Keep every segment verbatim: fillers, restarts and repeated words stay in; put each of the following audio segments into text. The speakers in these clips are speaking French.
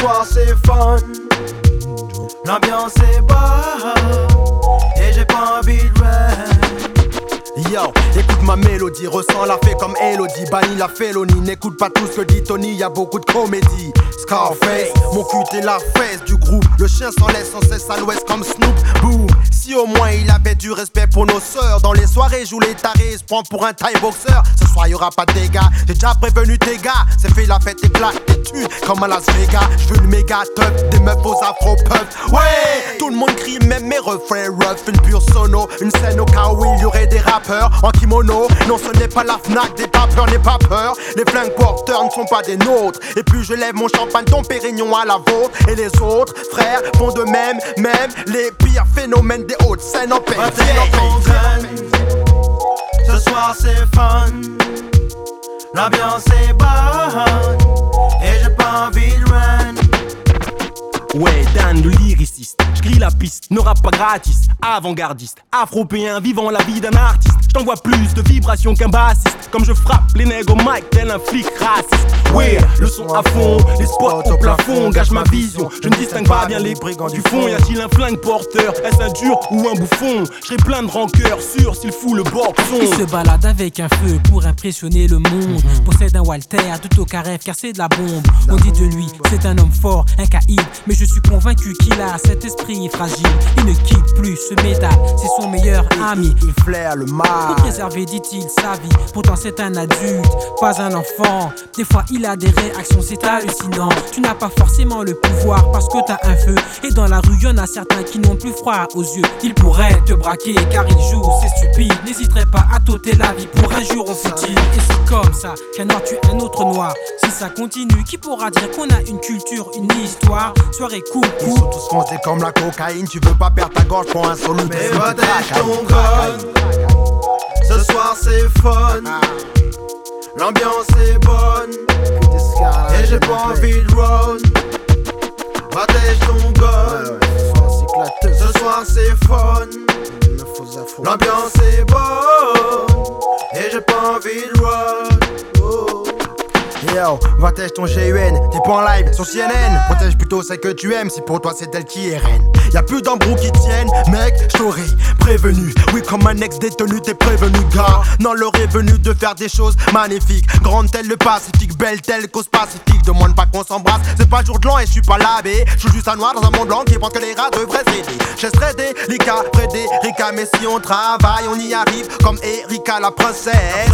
soir c'est fun, l'ambiance est bonne, et j'ai pas envie de rêver. Yo, écoute ma mélodie, ressens la fée comme Elodie. Bannis la félonie, n'écoute pas tout ce que dit Tony, y'a beaucoup de comédie. Scarface, mon cul est la fesse du groupe. Le chien s'en laisse sans cesse à l'ouest comme Snoop. Boom, si au moins il avait du respect pour nos sœurs. Dans les soirées, joue les tarés, il se prend pour un Thai boxer. Ce soir y'aura pas de dégâts, j'ai déjà prévenu tes gars. C'est fait la fête et claque des tues comme à Las Vegas. J'veux le méga top, des meufs aux afro puffs. Ouais, tout le monde crie même mes refrains rough. Une pure sono, une scène au cas où il y aurait des rappeurs en kimono. Non, ce n'est pas la Fnac, des pas peur, n'aie pas peur. Les flingues porteurs ne sont pas des nôtres. Et plus je lève mon champagne, ton pérignon à la vôtre. Et les autres frères font de même, même les pires phénomènes des hautes scènes en paix. Ce soir c'est fun, l'ambiance est bonne, et j'ai pas envie de run. Ouais, Dan le lyriciste, j'grille la piste, ne rappe pas gratis. Avant-gardiste, afropéen, vivant la vie d'un artiste. J't'envoie plus de vibrations qu'un bassiste. Comme je frappe les nègres au mic tel un flic raciste. Ouais, le son à fond, les spots au plafond, gâche ma vision. Je ne distingue pas bien les brigands du fond. Y a-t-il un flingue porteur, est-ce un dur ou un bouffon? J'serai plein de rancœur, sûr s'il fout le boxon. Il se balade avec un feu pour impressionner le monde. Possède un Walter, tout au carré car c'est de la bombe. On dit de lui, c'est un homme fort, un caïd. Mais je suis convaincu qu'il a cet esprit fragile. Il ne quitte plus ce métal, c'est son meilleur ami. Il flaire le mal pour préserver, dit-il, sa vie. Pourtant c'est un adulte, pas un enfant. Des fois il a des réactions, c'est hallucinant. Tu n'as pas forcément le pouvoir parce que t'as un feu. Et dans la rue y'en a certains qui n'ont plus froid aux yeux. Il pourrait te braquer car il joue, c'est stupide. N'hésiterai pas à t'ôter la vie pour un jour au futile. Et c'est comme ça qu'un noir tue un autre noir. Si ça continue, qui pourra dire qu'on a une culture, une histoire? Soirée coucou. Ils sont tous foncés comme la cocaïne. Tu veux pas perdre ta gorge pour un solo. Mais protège ton gun. Ce soir c'est fun, l'ambiance est bonne, et j'ai pas envie de run. Protège ton gun. Ce soir c'est fun, l'ambiance est bonne, et j'ai pas envie de run. Oh. Yo, protège ton G U N, t'es pas en live sur C N N. Protège plutôt celle que tu aimes, si pour toi c'est elle qui est reine. Y'a plus d'embrouilles qui tiennent, mec, j't'aurais prévenu. Oui, comme un ex-détenu, t'es prévenu, gars. Non, l'heure est venue de faire des choses magnifiques. Grande telle le Pacifique, belle telle cause pacifique. Demande pas qu'on s'embrasse, c'est pas jour de l'an et j'suis pas lavé. J'suis juste un noir dans un monde blanc qui pense que les rats devraient s'aider. Je serais délicat, Frédérica, mais si on travaille, on y arrive comme Erika la princesse.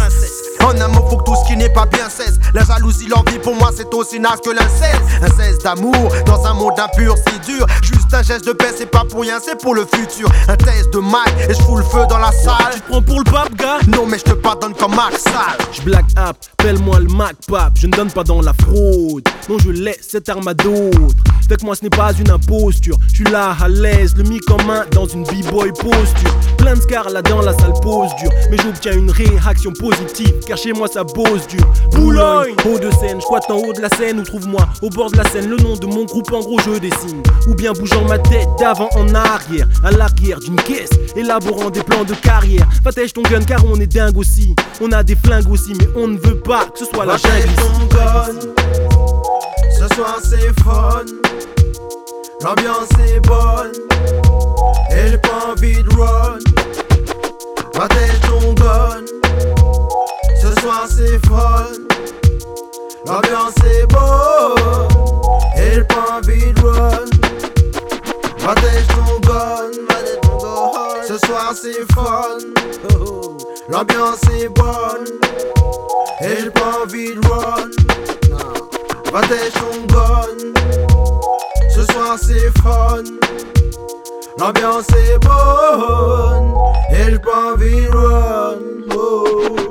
En un mot, faut que tout ce qui n'est pas bien cesse. La jalousie, l'envie, pour moi, c'est aussi naze que l'inceste. Un cesse d'amour dans un monde impur, si dur. Juste un geste de paix, c'est pas pour rien, c'est pour le futur. Un test de Mac et je fous le feu dans la salle. Tu te prends pour le pape, gars? Non, mais je te pardonne comme Max Sal. J'black up, appelle-moi le Mac Pape. Je ne donne pas dans la fraude. Non, je laisse cette arme à d'autres. Avec moi, ce n'est pas une imposture. Je suis là à l'aise, le mic en main dans une b-boy posture. Plein de scars là dans la salle pose dure. Mais j'obtiens une réaction positive. Car chez moi ça bosse dur. Boulogne, haut de scène, j'squatte en haut de la scène. Ou trouve-moi au bord de la scène le nom de mon groupe, en gros je dessine. Ou bien bougeant ma tête d'avant en arrière, à l'arrière d'une caisse, élaborant des plans de carrière. Protège ton gun car on est dingue aussi. On a des flingues aussi, mais on ne veut pas que ce soit la jungle. Ton gun. Ce soir c'est fun, l'ambiance est bonne, et j'ai pas envie de run. Protège ton gun. Ce soir c'est fun, l'ambiance est bonne, et j'ai pas envie de run. Protège ton gun. Ce soir c'est fun, l'ambiance est bonne, et j'ai pas envie de run. Protège ton gun. Ce soir c'est fun, l'ambiance est bonne, et j'ai pas envie de run. Oh.